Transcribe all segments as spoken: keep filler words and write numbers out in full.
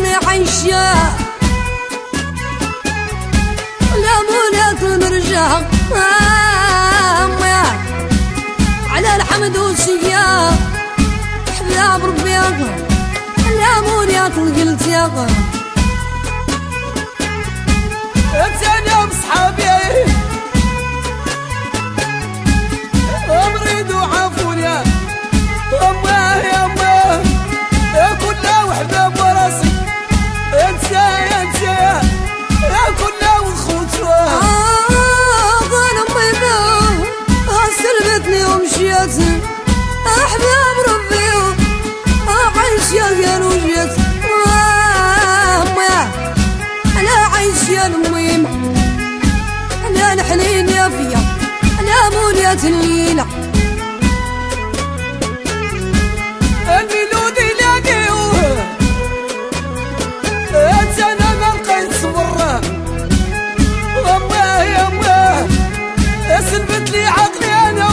اللي عايشة لا منات المرجع على الحمد والشيا احباب ربي لا منات القلت يا انت بصحابي امريد وعافوني اماه يا اماه كلها وحباب وراسي انت يا انت يا كلها وخوتها انا امي سلبتني ومشيت احباب ربي عايش يا نوجت انا عايش يا المهم انا الحنين يا فيا انا مولية الليلة الميلود يلاقيوه انت انا ما لقيت صبره اماه يا اماه سلبت لي عقلي انا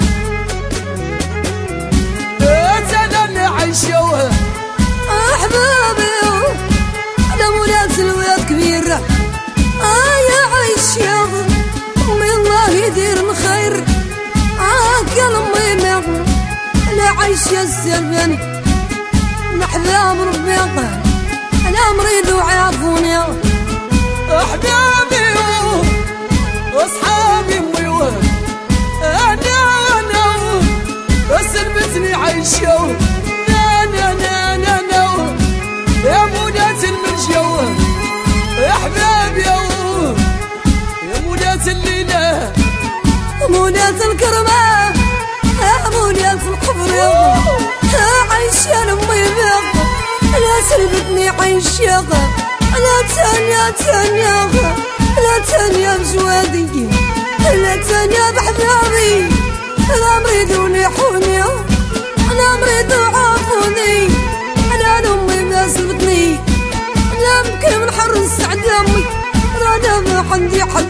انت انا اللي عايشوه احبابي انا مولية الولاد كبيرة اه يا عايش يا امي الله يدير الخير اه يا امي انا عايش يا السرباني احباب ربي انا مريض وعافوني احبابي واصحابي امي انا انا سلبتني عايشو انا انا انا انا يا مولات المرجو احبابي يا مولات الليله مولات الكرمه مولات القبر عايش يا امي لا سلبتني عايش يا لا تانية تانية لا تانية بجوادي لا تانية بحبابي لا مريض ونيحوني لا مريض وعافوني لا امي ما سلبتني لا يمكن من حر السعد امي رانا ما عندي حد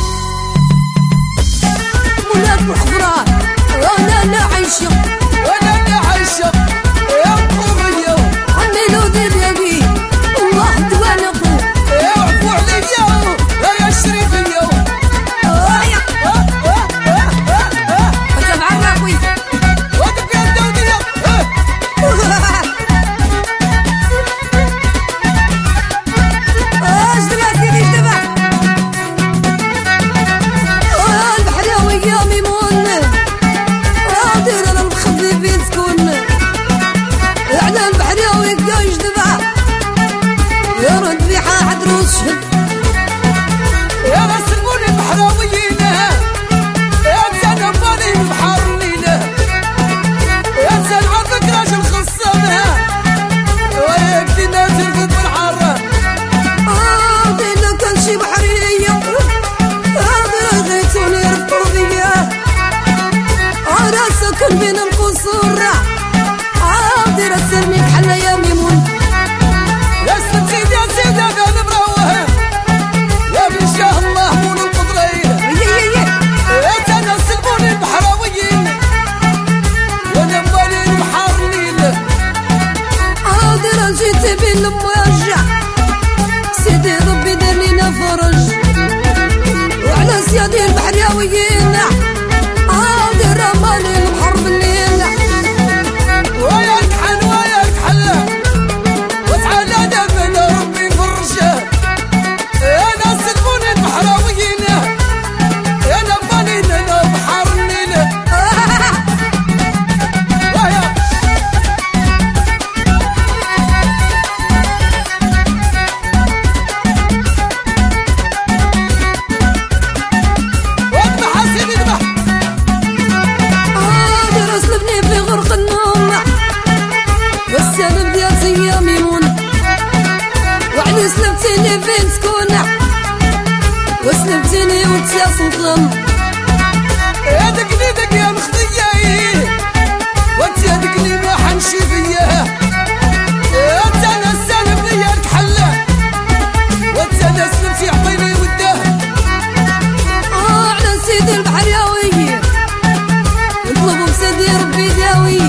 مولات الحضرة وانا لا عايشة وانا اللي عايشة يا قومي عني لو ذي بيبي الله دوانا قوم يا عفو عليا يا شريف اليوم انت معنا اخوي وقف يا الدودية اش دبا سيدي اش دبا البحرياوي يا ميمون دير انا مخبي فين تكون على البحرياوي اش دبا يا رد بيحة عدروس شهد يا راس المول البحراويين يا انسان عفاني ببحر الليلة يا انسان عرفك راجل خصامها وياك دينا ترقد بالحارة اه دينا كان شي بحرية هذا غيتوني رفقوا فيا انا ساكن بين القصور اه دير السرمي بحالنا يا ميمون يا سيدي يا سيدي انا مروه يا بن شاه الله مول القدرين يا تانا سلموني البحراويين وانا مالي البحر الليل اه دير جيتي بين المواجع سيدي ربي دار لينا فرج وعلى سيادي البحرياويين اه دير مالي البحر بالليل وياك حل وياك حل وتعالى دفن ربي فرشه انا سلموني البحراويين انا مالي انا بحر الليل ويا واذبح يا سيدي اذبح اه دير سلبني في غرق النوم والسبب ديالتي يا ميمون وعلي سلبتيني فين تكون وسلبتيني وتسلم يا دقني دق يا مخدية وانت يا دقني ما حنشي فيا انت انا السالم ليا الكحلة وانت انا سلمتي يعطيني وده اه على سيدي البحرياوي نطلبوا بسيدي ربي داوي